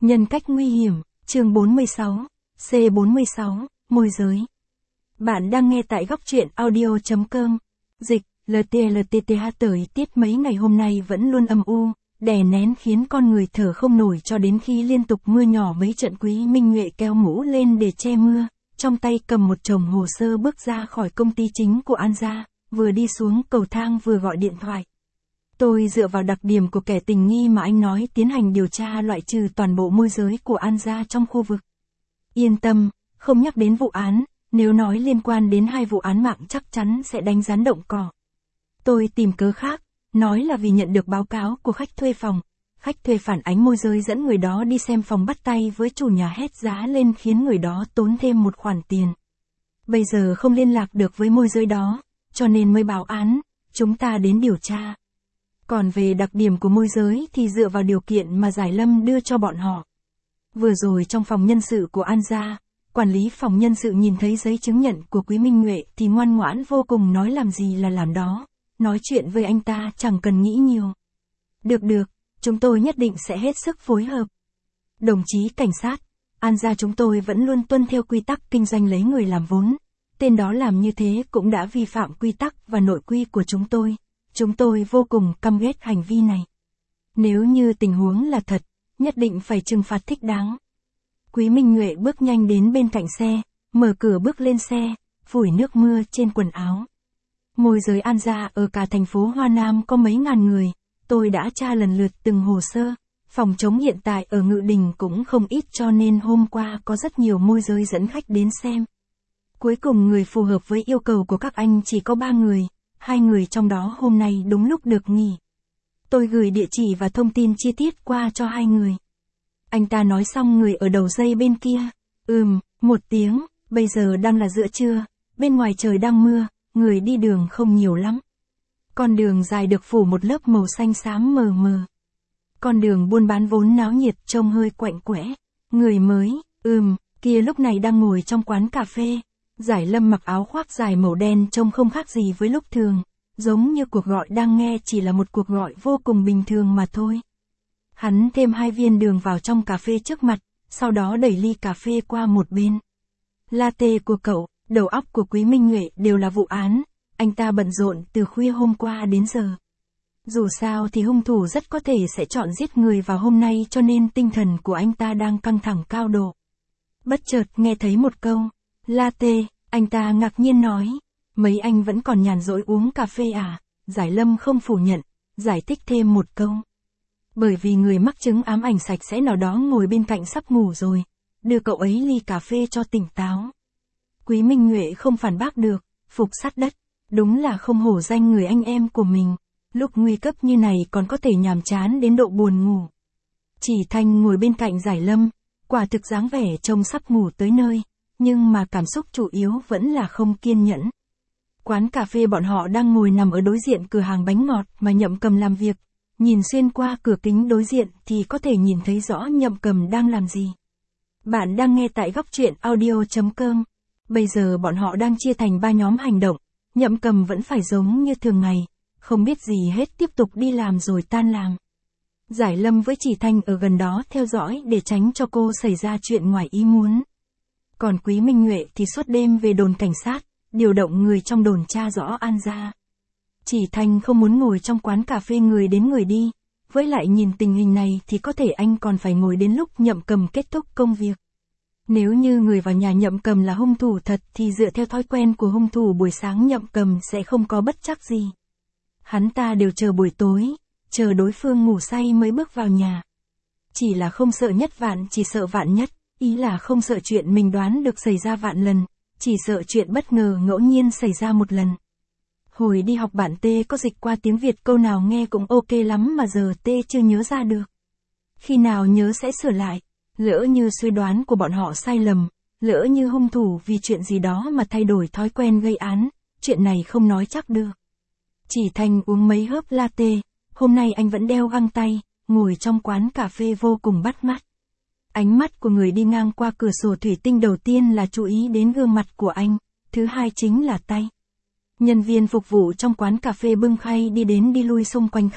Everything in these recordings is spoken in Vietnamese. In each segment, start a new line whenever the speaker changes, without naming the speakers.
Nhân cách nguy hiểm, chương 46, C46, môi giới. Bạn đang nghe tại góc truyện audio.com. Dịch, LTLTTH thời tiết mấy ngày hôm nay vẫn luôn âm u, đè nén khiến con người thở không nổi cho đến khi liên tục mưa nhỏ mấy trận. Quý Minh Nhuệ kéo mũ lên để che mưa, trong tay cầm một chồng hồ sơ bước ra khỏi công ty chính của An gia, vừa đi xuống cầu thang vừa gọi điện thoại. Tôi dựa vào đặc điểm của kẻ tình nghi mà anh nói tiến hành điều tra loại trừ toàn bộ môi giới của An gia trong khu vực. Yên tâm, không nhắc đến vụ án, nếu nói liên quan đến 2 vụ án mạng chắc chắn sẽ đánh rắn động cỏ. Tôi tìm cớ khác, nói là vì nhận được báo cáo của khách thuê phòng. Khách thuê phản ánh môi giới dẫn người đó đi xem phòng bắt tay với chủ nhà hét giá lên khiến người đó tốn thêm một khoản tiền. Bây giờ không liên lạc được với môi giới đó, cho nên mới báo án, chúng ta đến điều tra. Còn về đặc điểm của môi giới thì dựa vào điều kiện mà Giải Lâm đưa cho bọn họ. Vừa rồi trong phòng nhân sự của An gia, quản lý phòng nhân sự nhìn thấy giấy chứng nhận của Quý Minh Nhuệ thì ngoan ngoãn vô cùng, nói làm gì là làm đó. Nói chuyện với anh ta chẳng cần nghĩ nhiều. Được, chúng tôi nhất định sẽ hết sức phối hợp. Đồng chí cảnh sát, An gia chúng tôi vẫn luôn tuân theo quy tắc kinh doanh lấy người làm vốn. Tên đó làm như thế cũng đã vi phạm quy tắc và nội quy của chúng tôi. Chúng tôi vô cùng căm ghét hành vi này. Nếu như tình huống là thật, nhất định phải trừng phạt thích đáng. Quý Minh Nhuệ bước nhanh đến bên cạnh xe, mở cửa bước lên xe, phủi nước mưa trên quần áo. Môi giới An gia ở cả thành phố Hoa Nam có mấy ngàn người, tôi đã tra lần lượt từng hồ sơ. Phòng trống hiện tại ở Ngự Đình cũng không ít, cho nên hôm qua có rất nhiều môi giới dẫn khách đến xem. Cuối cùng người phù hợp với yêu cầu của các anh chỉ có 3 người. 2 người trong đó hôm nay đúng lúc được nghỉ. Tôi gửi địa chỉ và thông tin chi tiết qua cho 2 người. Anh ta nói xong người ở đầu dây bên kia. Một tiếng, bây giờ đang là giữa trưa, bên ngoài trời đang mưa, người đi đường không nhiều lắm. Con đường dài được phủ một lớp màu xanh xám mờ mờ. Con đường buôn bán vốn náo nhiệt trông hơi quạnh quẽ. Người mới, kia lúc này đang ngồi trong quán cà phê. Giải Lâm mặc áo khoác dài màu đen trông không khác gì với lúc thường, giống như cuộc gọi đang nghe chỉ là một cuộc gọi vô cùng bình thường mà thôi. Hắn thêm 2 viên đường vào trong cà phê trước mặt, sau đó đẩy ly cà phê qua một bên. Latte của cậu, đầu óc của Quý Minh Nhuệ đều là vụ án, anh ta bận rộn từ khuya hôm qua đến giờ. Dù sao thì hung thủ rất có thể sẽ chọn giết người vào hôm nay, cho nên tinh thần của anh ta đang căng thẳng cao độ. Bất chợt nghe thấy một câu latte, anh ta ngạc nhiên nói, mấy anh vẫn còn nhàn rỗi uống cà phê à? Giải Lâm không phủ nhận, giải thích thêm một câu. Bởi vì người mắc chứng ám ảnh sạch sẽ nào đó ngồi bên cạnh sắp ngủ rồi, đưa cậu ấy ly cà phê cho tỉnh táo. Quý Minh Nhuệ không phản bác được, phục sát đất, đúng là không hổ danh người anh em của mình, lúc nguy cấp như này còn có thể nhàm chán đến độ buồn ngủ. Chỉ Thanh ngồi bên cạnh Giải Lâm, quả thực dáng vẻ trông sắp ngủ tới nơi. Nhưng mà cảm xúc chủ yếu vẫn là không kiên nhẫn. Quán cà phê bọn họ đang ngồi nằm ở đối diện cửa hàng bánh ngọt mà Nhậm Cầm làm việc. Nhìn xuyên qua cửa kính đối diện thì có thể nhìn thấy rõ Nhậm Cầm đang làm gì. Bạn đang nghe tại góc truyện audio.com. Bây giờ bọn họ đang chia thành 3 nhóm hành động. Nhậm Cầm vẫn phải giống như thường ngày, không biết gì hết, tiếp tục đi làm rồi tan làm. Giải Lâm với Chỉ Thanh ở gần đó theo dõi để tránh cho cô xảy ra chuyện ngoài ý muốn. Còn Quý Minh Nhuệ thì suốt đêm về đồn cảnh sát, điều động người trong đồn tra rõ An gia. Chỉ Thanh không muốn ngồi trong quán cà phê người đến người đi, với lại nhìn tình hình này thì có thể anh còn phải ngồi đến lúc Nhậm Cầm kết thúc công việc. Nếu như người vào nhà Nhậm Cầm là hung thủ thật thì dựa theo thói quen của hung thủ buổi sáng Nhậm Cầm sẽ không có bất trắc gì. Hắn ta đều chờ buổi tối, chờ đối phương ngủ say mới bước vào nhà. Chỉ là không sợ nhất vạn, chỉ sợ vạn nhất. Ý là không sợ chuyện mình đoán được xảy ra vạn lần, chỉ sợ chuyện bất ngờ ngẫu nhiên xảy ra một lần. Hồi đi học bản T có dịch qua tiếng Việt câu nào nghe cũng ok lắm mà giờ T chưa nhớ ra được. Khi nào nhớ sẽ sửa lại, lỡ như suy đoán của bọn họ sai lầm, lỡ như hung thủ vì chuyện gì đó mà thay đổi thói quen gây án, chuyện này không nói chắc được. Chỉ Thanh uống mấy hớp latte, hôm nay anh vẫn đeo găng tay, ngồi trong quán cà phê vô cùng bắt mắt. Ánh mắt của người đi ngang qua cửa sổ thủy tinh đầu tiên là chú ý đến gương mặt của anh, thứ hai chính là tay. Nhân viên phục vụ trong quán cà phê bưng khay đi đến đi lui xung quanh khách,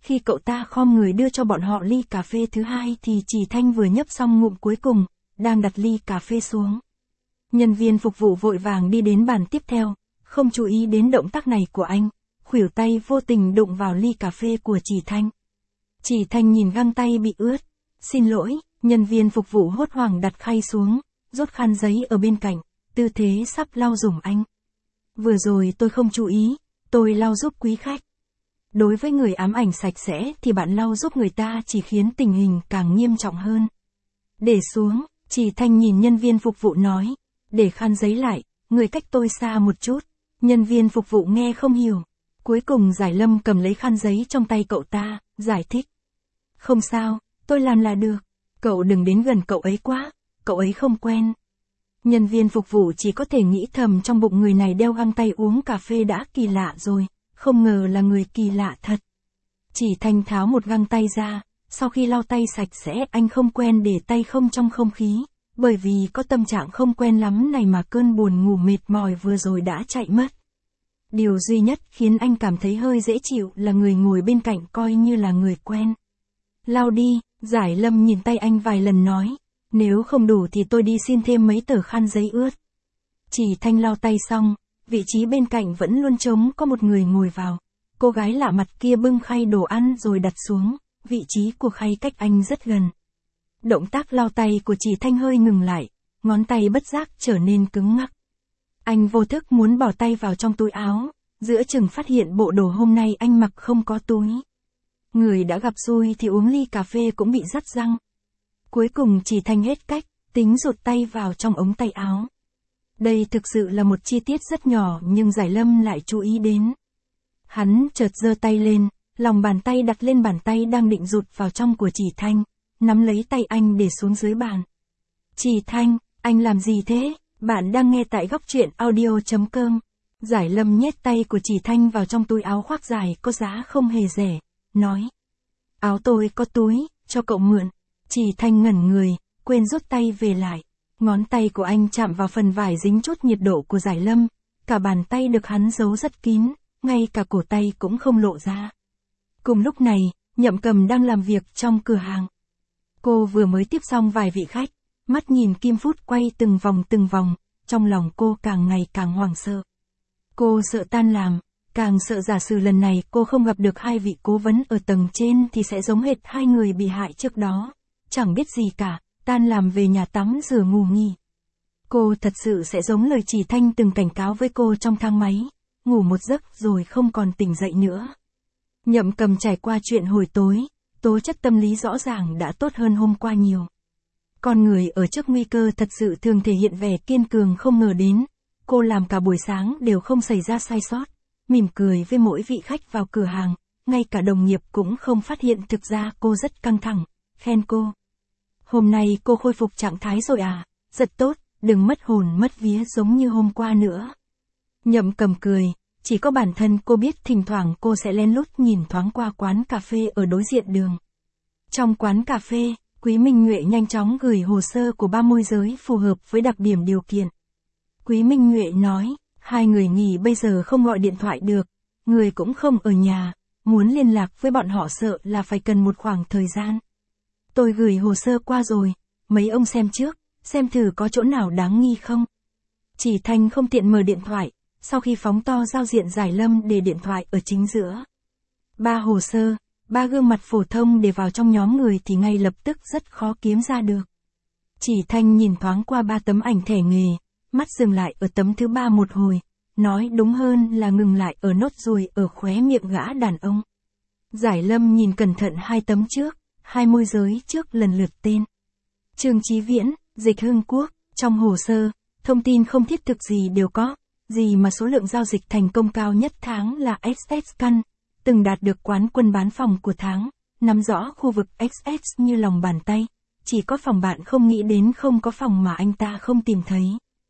Khi cậu ta khom người đưa cho bọn họ ly cà phê thứ hai thì Chỉ Thanh vừa nhấp xong ngụm cuối cùng, đang đặt ly cà phê xuống. Nhân viên phục vụ vội vàng đi đến bàn tiếp theo, không chú ý đến động tác này của anh, khuỷu tay vô tình đụng vào ly cà phê của Chỉ Thanh. Chỉ Thanh nhìn găng tay bị ướt. Xin lỗi, nhân viên phục vụ hốt hoảng đặt khay xuống, rút khăn giấy ở bên cạnh, tư thế sắp lau giùm anh. Vừa rồi tôi không chú ý, tôi lau giúp quý khách. Đối với người ám ảnh sạch sẽ thì bạn lau giúp người ta chỉ khiến tình hình càng nghiêm trọng hơn. Để xuống, Chỉ Thanh nhìn nhân viên phục vụ nói, để khăn giấy lại, người cách tôi xa một chút. Nhân viên phục vụ nghe không hiểu. Cuối cùng Giải Lâm cầm lấy khăn giấy trong tay cậu ta, giải thích. Không sao, tôi làm là được. Cậu đừng đến gần cậu ấy quá, cậu ấy không quen. Nhân viên phục vụ chỉ có thể nghĩ thầm trong bụng người này đeo găng tay uống cà phê đã kỳ lạ rồi, không ngờ là người kỳ lạ thật. Chỉ Thanh tháo một găng tay ra, sau khi lau tay sạch sẽ anh không quen để tay không trong không khí, bởi vì có tâm trạng không quen lắm này mà cơn buồn ngủ mệt mỏi vừa rồi đã chạy mất. Điều duy nhất khiến anh cảm thấy hơi dễ chịu là người ngồi bên cạnh coi như là người quen. Lau đi, Giải Lâm nhìn tay anh vài lần nói, nếu không đủ thì tôi đi xin thêm mấy tờ khăn giấy ướt. Chỉ Thanh lau tay xong, vị trí bên cạnh vẫn luôn trống có một người ngồi vào. Cô gái lạ mặt kia bưng khay đồ ăn rồi đặt xuống, vị trí của khay cách anh rất gần. Động tác lau tay của Chỉ Thanh hơi ngừng lại, ngón tay bất giác trở nên cứng ngắc. Anh vô thức muốn bỏ tay vào trong túi áo, giữa chừng phát hiện bộ đồ hôm nay anh mặc không có túi. Người đã gặp xui thì uống ly cà phê cũng bị rắt răng. Cuối cùng Chỉ Thanh hết cách, tính rụt tay vào trong ống tay áo. Đây thực sự là một chi tiết rất nhỏ nhưng Giải Lâm lại chú ý đến. Hắn chợt giơ tay lên, lòng bàn tay đặt lên bàn tay đang định rụt vào trong của Chỉ Thanh, nắm lấy tay anh để xuống dưới bàn. Chỉ Thanh, anh làm gì thế? Bạn đang nghe tại góc truyện audio.com. Giải Lâm nhét tay của Chỉ Thanh vào trong túi áo khoác dài có giá không hề rẻ, nói. Áo tôi có túi, cho cậu mượn. Chỉ Thanh ngẩn người, quên rút tay về lại. Ngón tay của anh chạm vào phần vải dính chút nhiệt độ của Giải Lâm, cả bàn tay được hắn giấu rất kín, ngay cả cổ tay cũng không lộ ra. Cùng lúc này, Nhậm Cầm đang làm việc trong cửa hàng. Cô vừa mới tiếp xong vài vị khách, mắt nhìn kim phút quay từng vòng, trong lòng cô càng ngày càng hoảng sợ. Cô sợ tan làm, càng sợ giả sử lần này cô không gặp được hai vị cố vấn ở tầng trên thì sẽ giống hệt hai người bị hại trước đó. Chẳng biết gì cả, tan làm về nhà tắm rửa ngủ nghỉ. Cô thật sự sẽ giống lời Chỉ Thanh từng cảnh cáo với cô trong thang máy, ngủ một giấc rồi không còn tỉnh dậy nữa. Nhậm Cầm trải qua chuyện hồi tối, tố chất tâm lý rõ ràng đã tốt hơn hôm qua nhiều. Con người ở trước nguy cơ thật sự thường thể hiện vẻ kiên cường không ngờ đến. Cô làm cả buổi sáng đều không xảy ra sai sót, mỉm cười với mỗi vị khách vào cửa hàng, ngay cả đồng nghiệp cũng không phát hiện thực ra cô rất căng thẳng, khen cô. Hôm nay cô khôi phục trạng thái rồi à, rất tốt, đừng mất hồn mất vía giống như hôm qua nữa. Nhậm Cầm cười, chỉ có bản thân cô biết thỉnh thoảng cô sẽ lén lút nhìn thoáng qua quán cà phê ở đối diện đường. Trong quán cà phê, Quý Minh Nhuệ nhanh chóng gửi hồ sơ của 3 môi giới phù hợp với đặc điểm điều kiện. Quý Minh Nhuệ nói, hai người nghỉ bây giờ không gọi điện thoại được, người cũng không ở nhà, muốn liên lạc với bọn họ sợ là phải cần một khoảng thời gian. Tôi gửi hồ sơ qua rồi, mấy ông xem trước, xem thử có chỗ nào đáng nghi không. Chỉ Thanh không tiện mở điện thoại, sau khi phóng to giao diện Giải Lâm để điện thoại ở chính giữa. 3 hồ sơ, 3 gương mặt phổ thông để vào trong nhóm người thì ngay lập tức rất khó kiếm ra được. Chỉ Thanh nhìn thoáng qua 3 tấm ảnh thẻ nghề, mắt dừng lại ở tấm thứ 3 một hồi, nói đúng hơn là ngừng lại ở nốt ruồi ở khóe miệng gã đàn ông. Giải Lâm nhìn cẩn thận 2 tấm trước, 2 môi giới trước lần lượt tên. Trương Chí Viễn, Dịch Hưng Quốc, trong hồ sơ, thông tin không thiết thực gì đều có, gì mà số lượng giao dịch thành công cao nhất tháng là XX căn, từng đạt được quán quân bán phòng của tháng, nắm rõ khu vực XX như lòng bàn tay, chỉ có phòng bạn không nghĩ đến không có phòng mà anh ta không tìm thấy.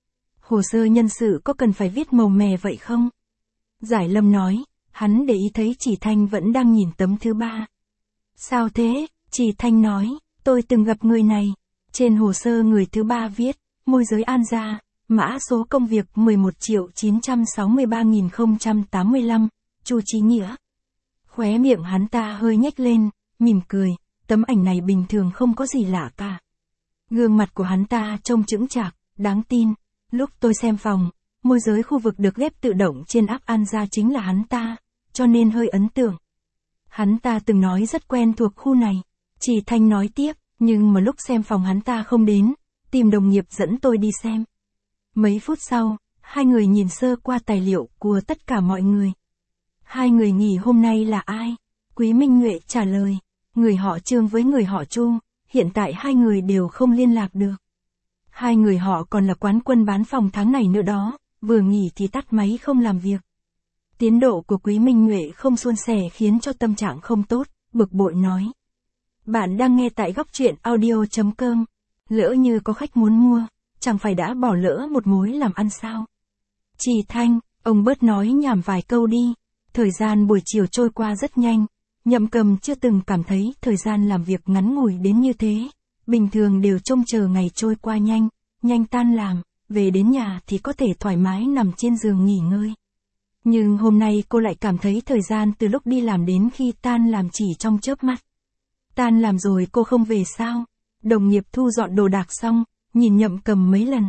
Hồ sơ nhân sự có cần phải viết màu mè vậy không? Giải Lâm nói, hắn để ý thấy Chỉ Thanh vẫn đang nhìn tấm thứ 3. Sao thế? Chỉ Thanh nói, tôi từng gặp người này. Trên hồ sơ người thứ 3 viết, môi giới An Gia, mã số công việc 11.963.085, Chu Chí Nghĩa. Khóe miệng hắn ta hơi nhếch lên, mỉm cười, tấm ảnh này bình thường không có gì lạ cả. Gương mặt của hắn ta trông chững chạc, đáng tin. Lúc tôi xem phòng, môi giới khu vực được ghép tự động trên app Anza chính là hắn ta, cho nên hơi ấn tượng. Hắn ta từng nói rất quen thuộc khu này. Chị Thanh nói tiếp, nhưng mà lúc xem phòng hắn ta không đến, tìm đồng nghiệp dẫn tôi đi xem. Mấy phút sau, hai người nhìn sơ qua tài liệu của tất cả mọi người. Hai người nghỉ hôm nay là ai? Quý Minh Nhuệ trả lời, người họ Trương với người họ Chu, hiện tại hai người đều không liên lạc được. Hai người họ còn là quán quân bán phòng tháng này nữa đó, vừa nghỉ thì tắt máy không làm việc. Tiến độ của Quý Minh Nhuệ không suôn sẻ khiến cho tâm trạng không tốt, bực bội nói. Bạn đang nghe tại góc truyện audio.com. Lỡ như có khách muốn mua, chẳng phải đã bỏ lỡ một mối làm ăn sao? Chị Thanh, ông bớt nói nhảm vài câu đi. Thời gian buổi chiều trôi qua rất nhanh. Nhậm Cầm chưa từng cảm thấy thời gian làm việc ngắn ngủi đến như thế. Bình thường đều trông chờ ngày trôi qua nhanh, nhanh tan làm, về đến nhà thì có thể thoải mái nằm trên giường nghỉ ngơi. Nhưng hôm nay cô lại cảm thấy thời gian từ lúc đi làm đến khi tan làm chỉ trong chớp mắt. Tan làm rồi cô không về sao? Đồng nghiệp thu dọn đồ đạc xong, nhìn Nhậm Cầm mấy lần.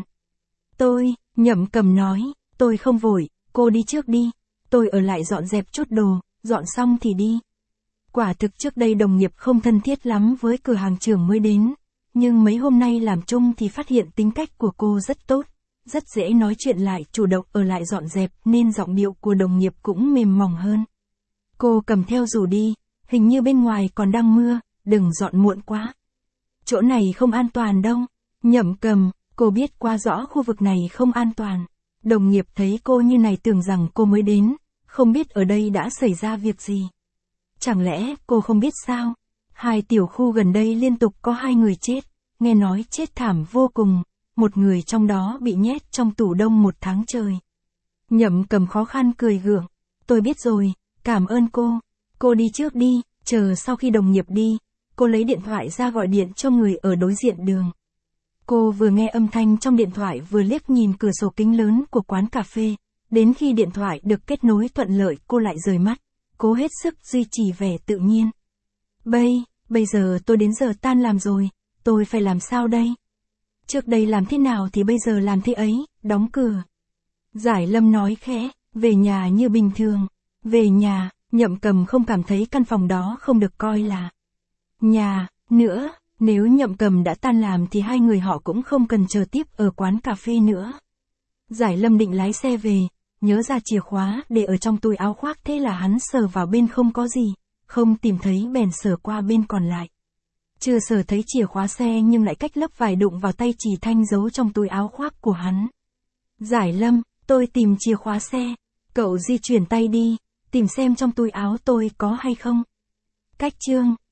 Nhậm Cầm nói, tôi không vội, cô đi trước đi. Tôi ở lại dọn dẹp chút đồ, dọn xong thì đi. Quả thực trước đây đồng nghiệp không thân thiết lắm với cửa hàng trưởng mới đến. Nhưng mấy hôm nay làm chung thì phát hiện tính cách của cô rất tốt. Rất dễ nói chuyện lại, chủ động ở lại dọn dẹp nên giọng điệu của đồng nghiệp cũng mềm mỏng hơn. Cô cầm theo dù đi, hình như bên ngoài còn đang mưa, đừng dọn muộn quá. Chỗ này không an toàn đâu. Nhậm Cầm, cô biết quá rõ khu vực này không an toàn. Đồng nghiệp thấy cô như này tưởng rằng cô mới đến, không biết ở đây đã xảy ra việc gì. Chẳng lẽ cô không biết sao? Hai tiểu khu gần đây liên tục có hai người chết, nghe nói chết thảm vô cùng, một người trong đó bị nhét trong tủ đông 1 tháng trời. Nhậm Cầm khó khăn cười gượng, tôi biết rồi, cảm ơn cô đi trước đi, chờ sau khi đồng nghiệp đi, cô lấy điện thoại ra gọi điện cho người ở đối diện đường. Cô vừa nghe âm thanh trong điện thoại vừa liếc nhìn cửa sổ kính lớn của quán cà phê, đến khi điện thoại được kết nối thuận lợi cô lại rời mắt, cố hết sức duy trì vẻ tự nhiên. Bây giờ tôi đến giờ tan làm rồi, tôi phải làm sao đây? Trước đây làm thế nào thì bây giờ làm thế ấy, đóng cửa. Giải Lâm nói khẽ, về nhà như bình thường. Về nhà, Nhậm Cầm không cảm thấy căn phòng đó không được coi là nhà nữa. Nếu Nhậm Cầm đã tan làm thì hai người họ cũng không cần chờ tiếp ở quán cà phê nữa. Giải Lâm định lái xe về, nhớ ra chìa khóa để ở trong túi áo khoác, thế là hắn sờ vào bên không có gì, không tìm thấy bèn sờ qua bên còn lại. Chưa sờ thấy chìa khóa xe nhưng lại cách lớp vải đụng vào tay Trì Thanh giấu trong túi áo khoác của hắn. Giải Lâm, tôi tìm chìa khóa xe, cậu di chuyển tay đi, tìm xem trong túi áo tôi có hay không. Cách chương